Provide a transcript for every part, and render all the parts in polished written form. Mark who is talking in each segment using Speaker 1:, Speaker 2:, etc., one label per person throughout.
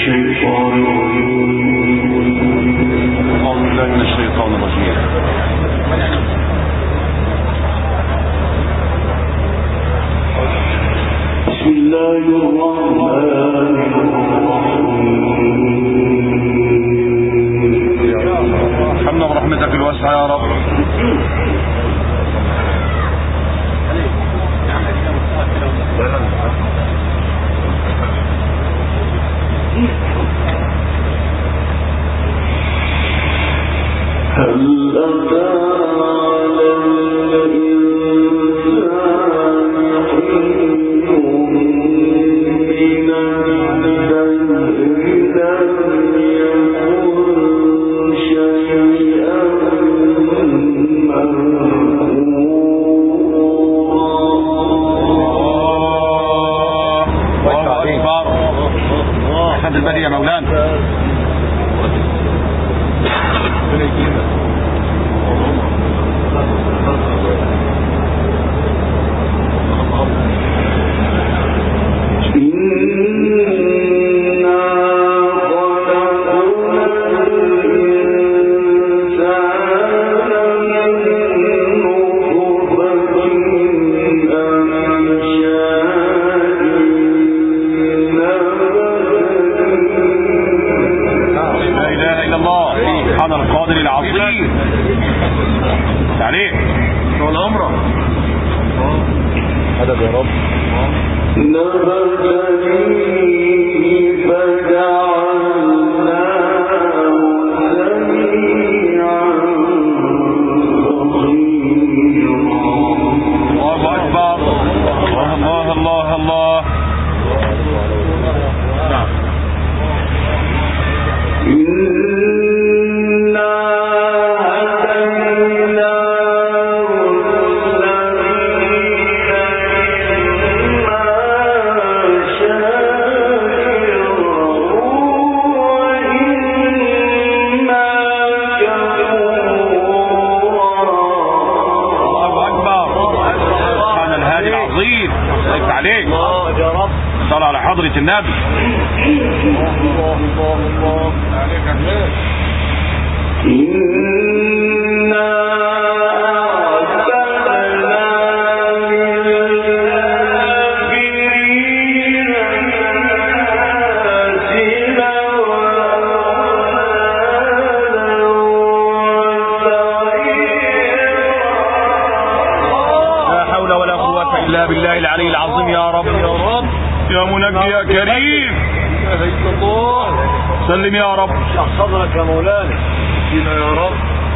Speaker 1: سلم يا رب. اشرح صدرك يا مولانا. فينا يا رب.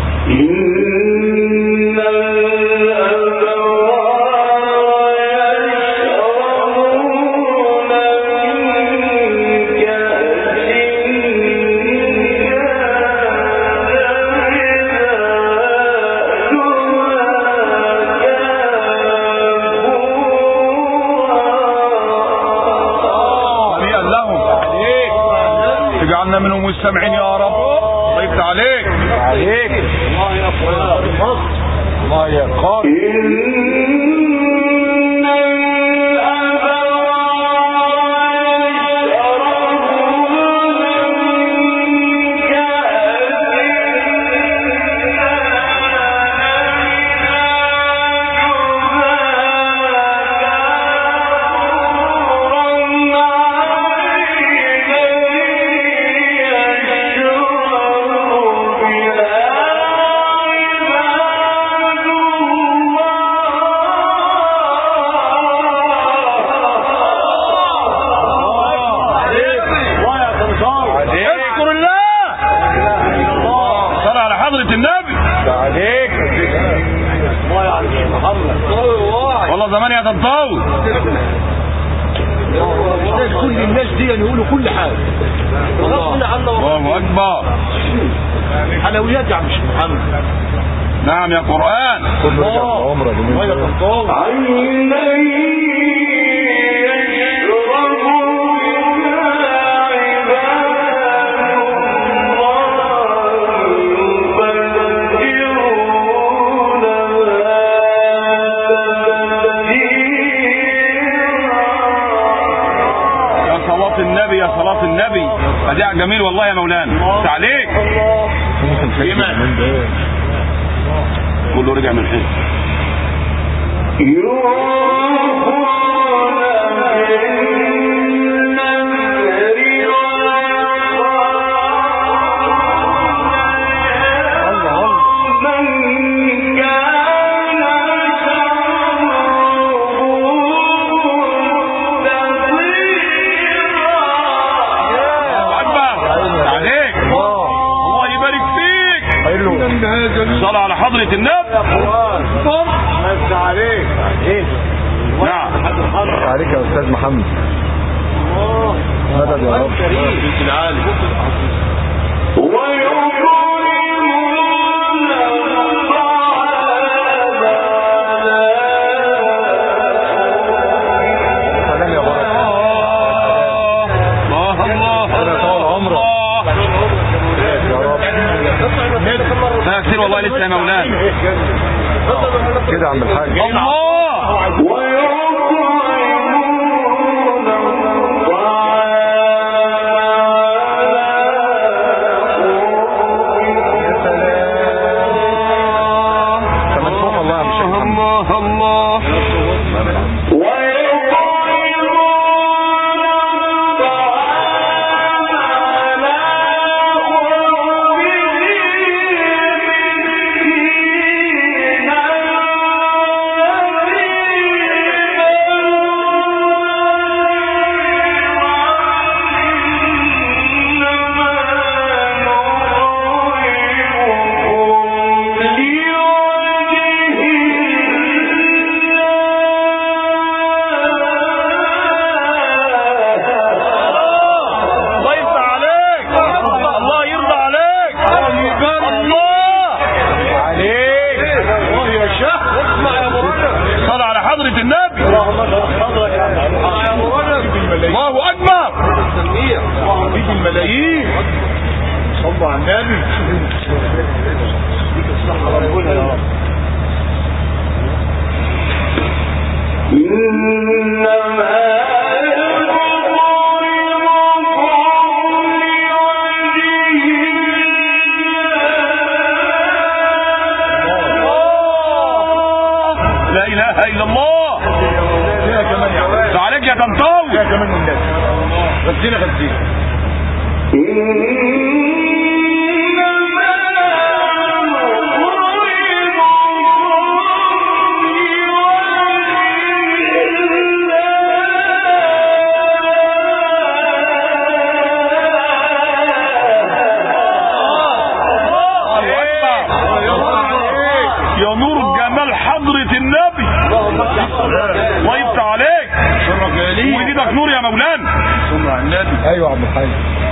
Speaker 1: إن منهم مستمعين يا رب. طيبت عليك الله يا اخويا الله يا قائد. والله زمان يا تنطاوي كل الناس دي يقولوا كل حاجه. الله اكبر. حلويات يا عم محمد. نعم يا قرآن. الله يا تنطاوي. النبي يا صلاة النبي. كله رجع من الحزب. صلى على حضرة النبي.
Speaker 2: بس عليك.
Speaker 1: نعم
Speaker 2: عليك يا استاذ محمد. مدد يا رب.
Speaker 1: في العالي.
Speaker 2: سلام يا بركة.
Speaker 1: لا كتير والله لسه يا مولانا
Speaker 2: كده يا عم الحاج.
Speaker 1: الله
Speaker 2: صلوا على النبي. ربنا يا رب.
Speaker 1: لا اله الا الله.
Speaker 2: فيها كمان يا عم.
Speaker 1: عليك يا طنطاوي.
Speaker 2: فيها كمان من الناس. غزينا
Speaker 1: يا نور جمال حضرة النبي. الله يفتح عليك. وإيدك نور يا مولانا.
Speaker 2: صلوا على النبي. ايوه يا عم الحاج.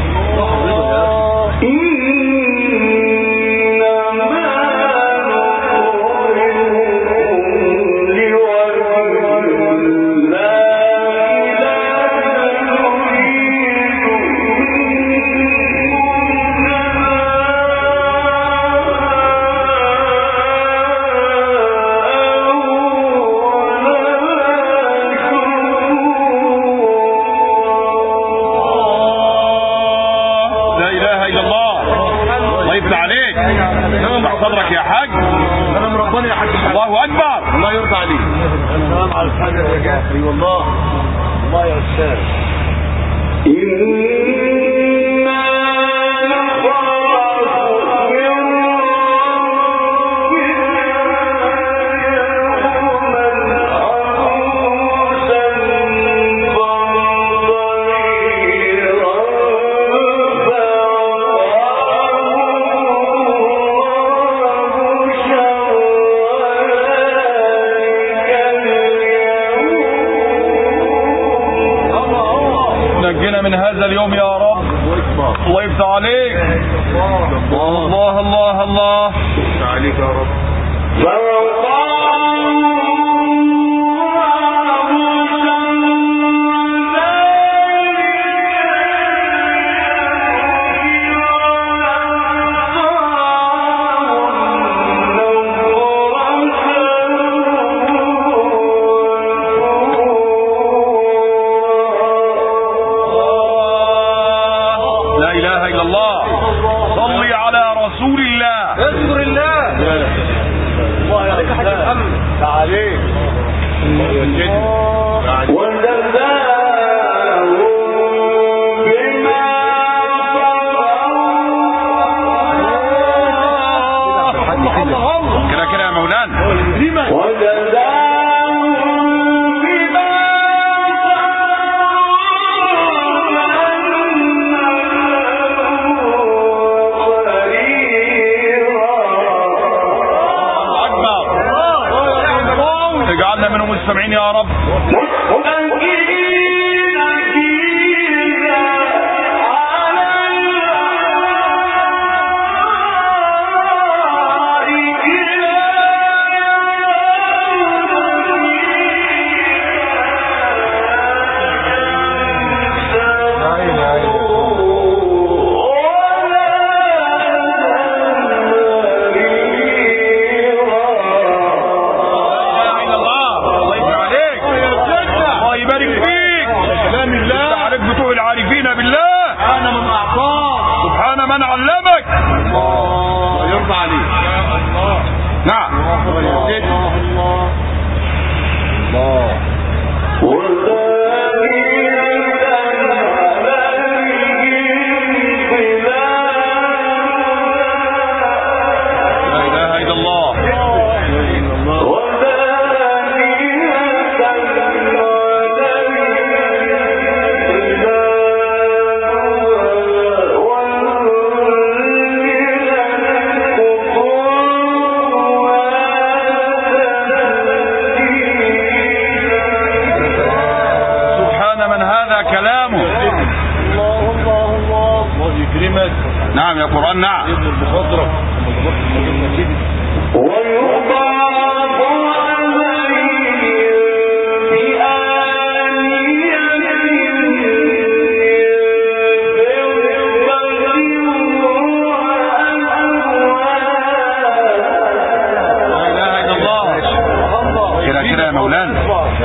Speaker 1: صدرك يا حاج.
Speaker 2: انا مرباني يا حاج.
Speaker 1: الله اكبر.
Speaker 2: الله يرضى عليك. السلام على الحاج يا جعفر. والله الله يا استاذ.
Speaker 1: نجينا من هذا اليوم يا رب. الله يفتح عليك. الله الله الله
Speaker 2: يفتح عليك يا رب.
Speaker 1: كده كده يا مولانا. اجعلنا منهم مستمعين يا رب. نعم يا قرآن. نعم. كده كده يا مولانا.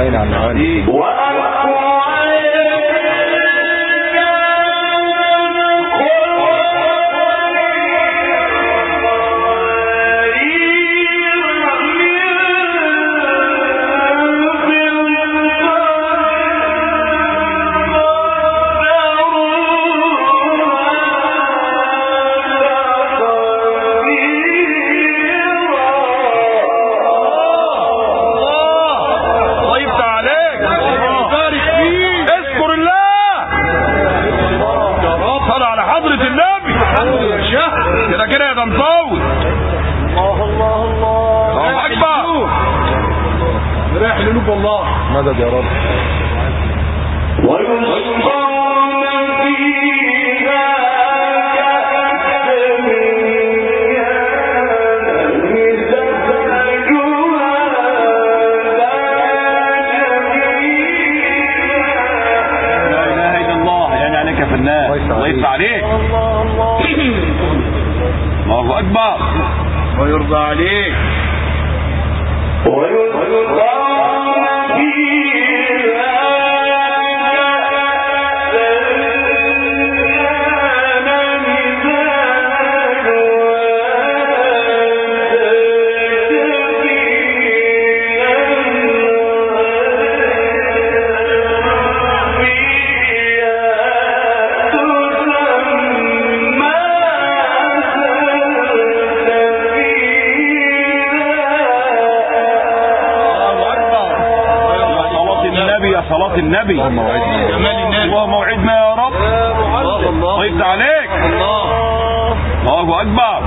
Speaker 1: مدد يا رب. الله يفتح عليك. الله اكبر. ويرضى عليك. صلاة النبي. اللهم موعدنا يا رب. الله يفتح عليك. الله أكبر.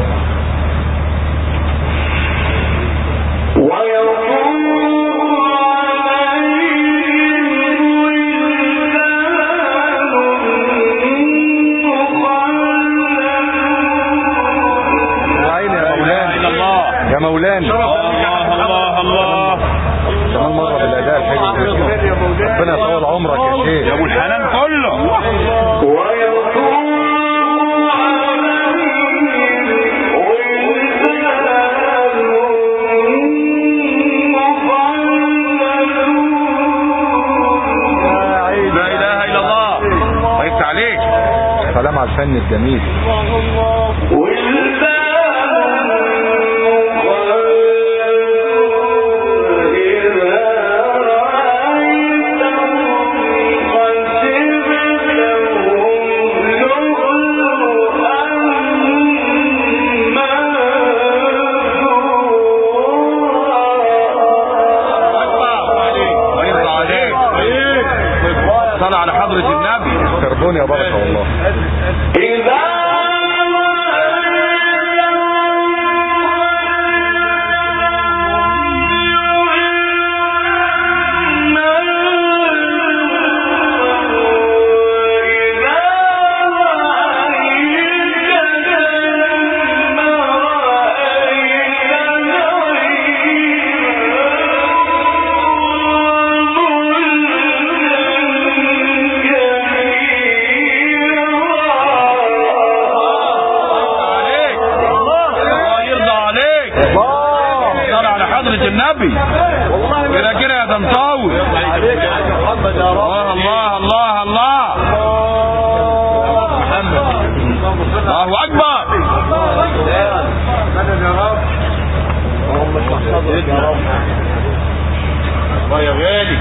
Speaker 1: يا مولانا. الله الله. كمان مرة بالأداء الحلو. ربنا يطول عمرك يا شيخ. يا ابو الحنان كله. لا اله الا الله. الله يفتح عليك. سلام على الفن الجميل. الدنيا بركه والله.
Speaker 2: النبي كده كده يا دمطاوي. الله الله الله الله الله اكبر. الله يا غالي.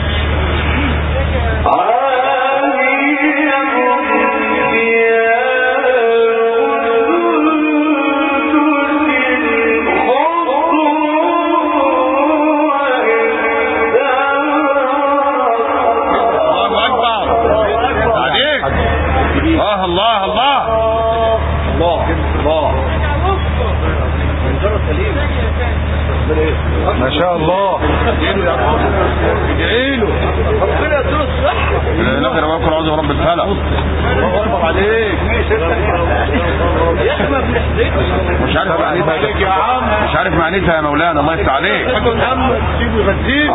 Speaker 2: الله الله الله الله
Speaker 1: ما شاء الله.
Speaker 2: ادعي له ربنا يديله الصحه. لا انا بكره عاوز رب الفلق. الله اكبر عليك. مش عارف معنيتها يا عم. مش عارف معنيتها يا مولانا. الله يفتح عليك. سيبه يغذيك.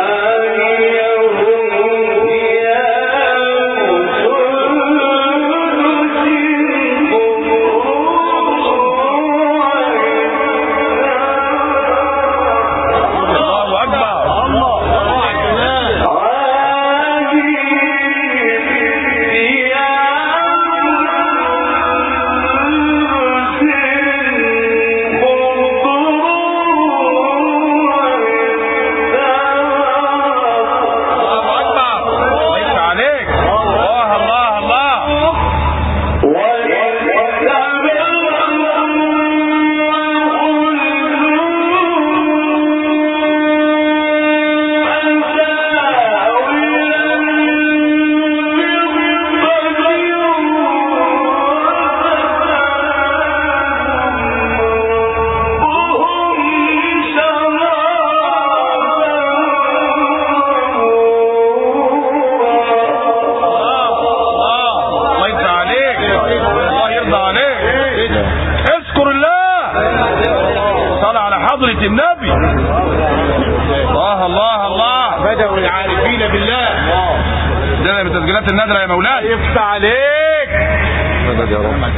Speaker 2: النبي. الله الله الله.
Speaker 3: بدأوا العارفين بالله.
Speaker 2: ده من تسجيلات النادرة يا مولاي.
Speaker 3: يفتح عليك.
Speaker 1: مدد يا رب.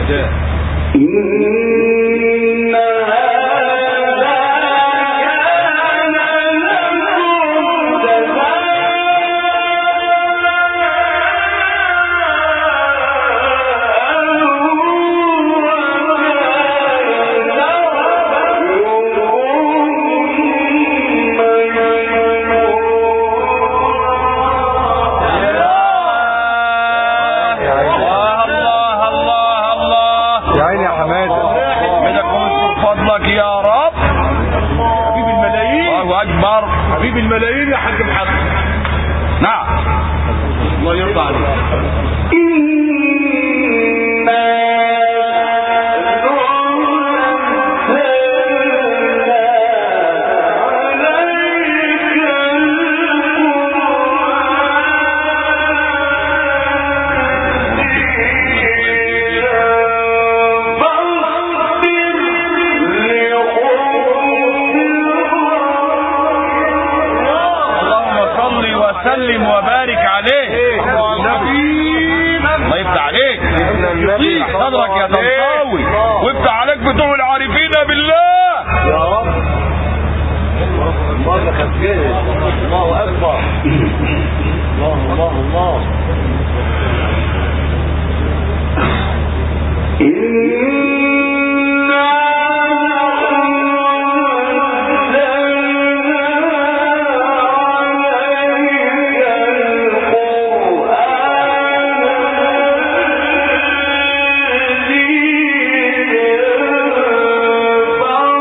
Speaker 3: حبيب الملايين يا حاج محمد.
Speaker 2: نعم.
Speaker 3: الله يرضى عليك.
Speaker 2: وسلم وبارك عليه. الله يفتح عليك. يطيق صدرك يا دمطاوي ويفتح عليك بتوع العارفين بالله
Speaker 3: يا رب. الله خفيف. الله اكبر. الله الله الله.
Speaker 4: Bye.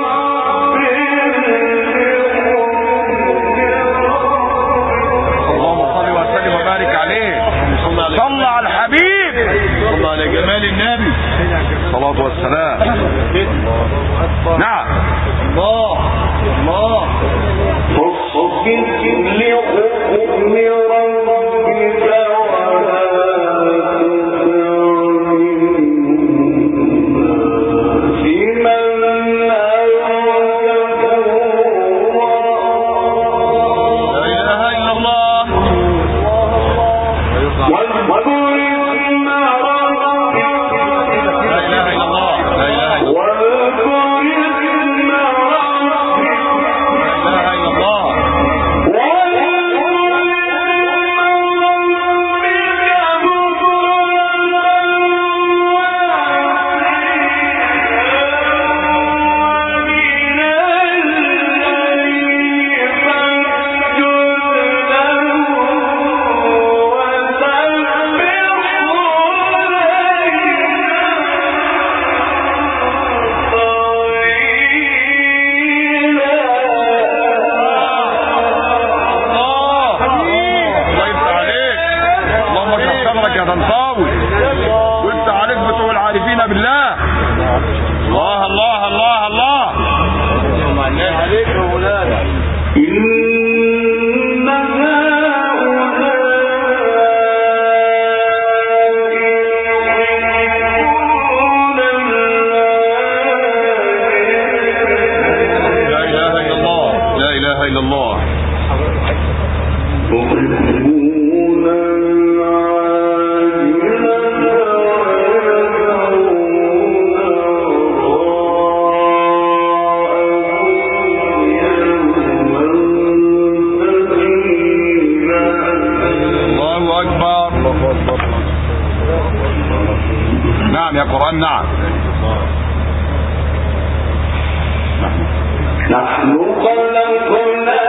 Speaker 2: الا الله. الله اكبر. نعم يا قرآن نعم.
Speaker 3: نحن خلقناهم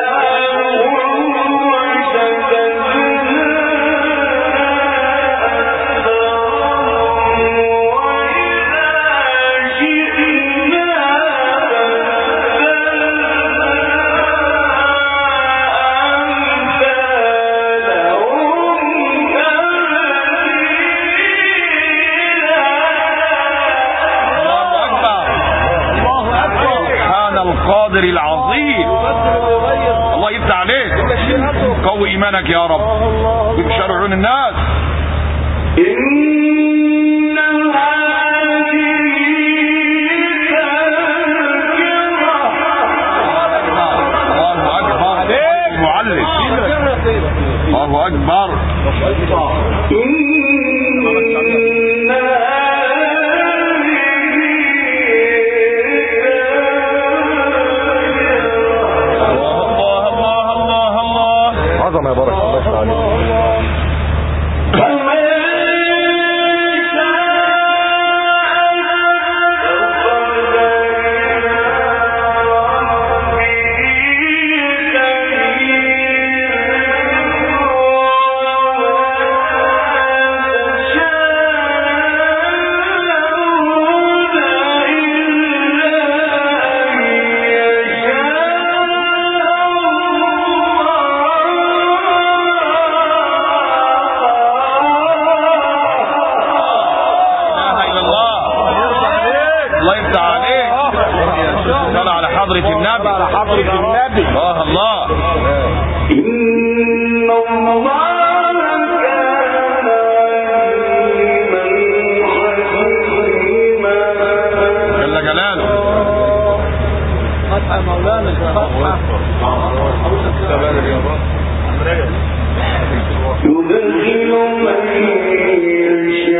Speaker 2: القادر العظيم. الله يفتح عليك. قوي ايمانك يا رب ويبشر عيون الناس. الله اكبر. معلم. الله اكبر.
Speaker 1: عظمة يا بارك الله تعالى.
Speaker 2: الله الله.
Speaker 3: إن الله
Speaker 2: جل جلاله.
Speaker 3: فتح مولانا يدخل من يشاء